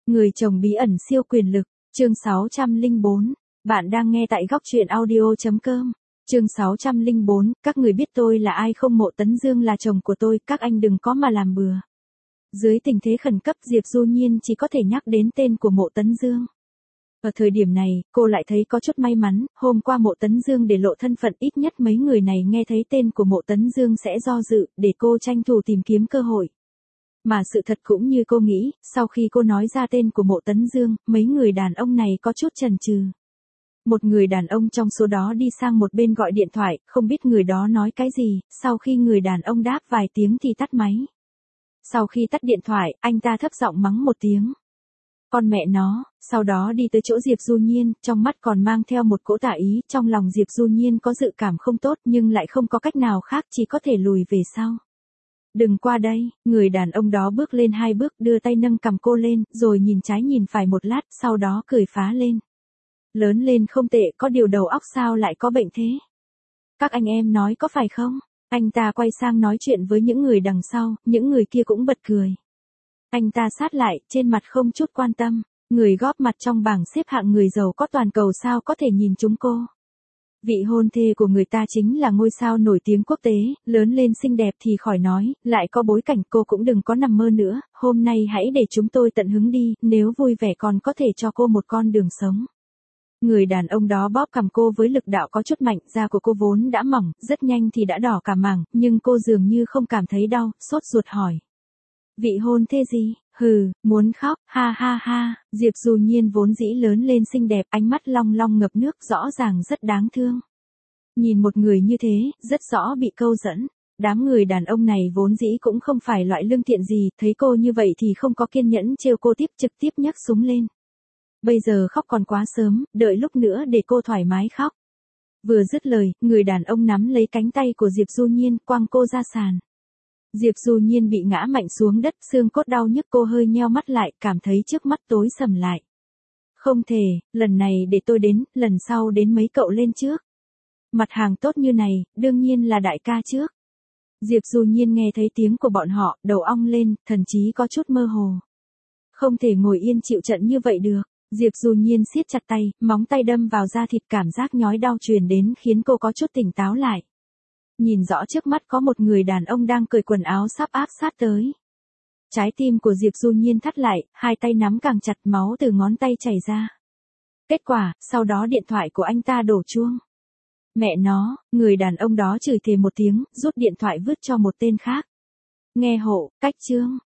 Người chồng bí ẩn siêu quyền lực, chương 604. Bạn đang nghe tại góc truyện audio.com. Chương 604, các người biết tôi là ai không? Mộ Tấn Dương là chồng của tôi, các anh đừng có mà làm bừa. Dưới tình thế khẩn cấp, Diệp Du Nhiên chỉ có thể nhắc đến tên của Mộ Tấn Dương. Ở thời điểm này, cô lại thấy có chút may mắn, hôm qua Mộ Tấn Dương để lộ thân phận, ít nhất mấy người này nghe thấy tên của Mộ Tấn Dương sẽ do dự, để cô tranh thủ tìm kiếm cơ hội. Mà sự thật cũng như cô nghĩ, sau khi cô nói ra tên của Mộ Tấn Dương, mấy người đàn ông này có chút chần chừ. Một người đàn ông trong số đó đi sang một bên gọi điện thoại, không biết người đó nói cái gì, sau khi người đàn ông đáp vài tiếng thì tắt máy. Sau khi tắt điện thoại, anh ta thấp giọng mắng một tiếng. Con mẹ nó, sau đó đi tới chỗ Diệp Du Nhiên, trong mắt còn mang theo một cỗ tà ý, trong lòng Diệp Du Nhiên có dự cảm không tốt nhưng lại không có cách nào khác, chỉ có thể lùi về sau. Đừng qua đây, người đàn ông đó bước lên 2 bước, đưa tay nâng cằm cô lên, rồi nhìn trái nhìn phải một lát, sau đó cười phá lên. Lớn lên không tệ, có điều đầu óc sao lại có bệnh thế? Các anh em nói có phải không? Anh ta quay sang nói chuyện với những người đằng sau, những người kia cũng bật cười. Anh ta sát lại, trên mặt không chút quan tâm, người góp mặt trong bảng xếp hạng người giàu có toàn cầu sao có thể nhìn chúng cô. Vị hôn thê của người ta chính là ngôi sao nổi tiếng quốc tế, lớn lên xinh đẹp thì khỏi nói, lại có bối cảnh, cô cũng đừng có nằm mơ nữa, hôm nay hãy để chúng tôi tận hứng đi, nếu vui vẻ còn có thể cho cô một con đường sống. Người đàn ông đó bóp cằm cô với lực đạo có chút mạnh, da của cô vốn đã mỏng, rất nhanh thì đã đỏ cả mảng, nhưng cô dường như không cảm thấy đau, sốt ruột hỏi. Vị hôn thê gì? Hừ, muốn khóc, ha ha ha, Diệp Du Nhiên vốn dĩ lớn lên xinh đẹp, ánh mắt long long ngập nước, rõ ràng rất đáng thương. Nhìn một người như thế, rất rõ bị câu dẫn. Đám người đàn ông này vốn dĩ cũng không phải loại lương thiện gì, thấy cô như vậy thì không có kiên nhẫn trêu cô tiếp, trực tiếp nhấc súng lên. Bây giờ khóc còn quá sớm, đợi lúc nữa để cô thoải mái khóc. Vừa dứt lời, người đàn ông nắm lấy cánh tay của Diệp Du Nhiên, quăng cô ra sàn. Diệp Du Nhiên bị ngã mạnh xuống đất, xương cốt đau nhức, cô hơi nheo mắt lại, cảm thấy trước mắt tối sầm lại. Không thể, lần này để tôi đến, lần sau đến mấy cậu lên trước. Mặt hàng tốt như này, đương nhiên là đại ca trước. Diệp Du Nhiên nghe thấy tiếng của bọn họ, đầu ong lên, thần trí có chút mơ hồ. Không thể ngồi yên chịu trận như vậy được. Diệp Du Nhiên siết chặt tay, móng tay đâm vào da thịt, cảm giác nhói đau truyền đến khiến cô có chút tỉnh táo lại. Nhìn rõ trước mắt có một người đàn ông đang cởi quần áo sắp áp sát tới. Trái tim của Diệp Du Nhiên thắt lại, hai tay nắm càng chặt, máu từ ngón tay chảy ra. Kết quả, sau đó điện thoại của anh ta đổ chuông. Mẹ nó, người đàn ông đó chửi thề một tiếng, rút điện thoại vứt cho một tên khác. Nghe hộ, cách chương.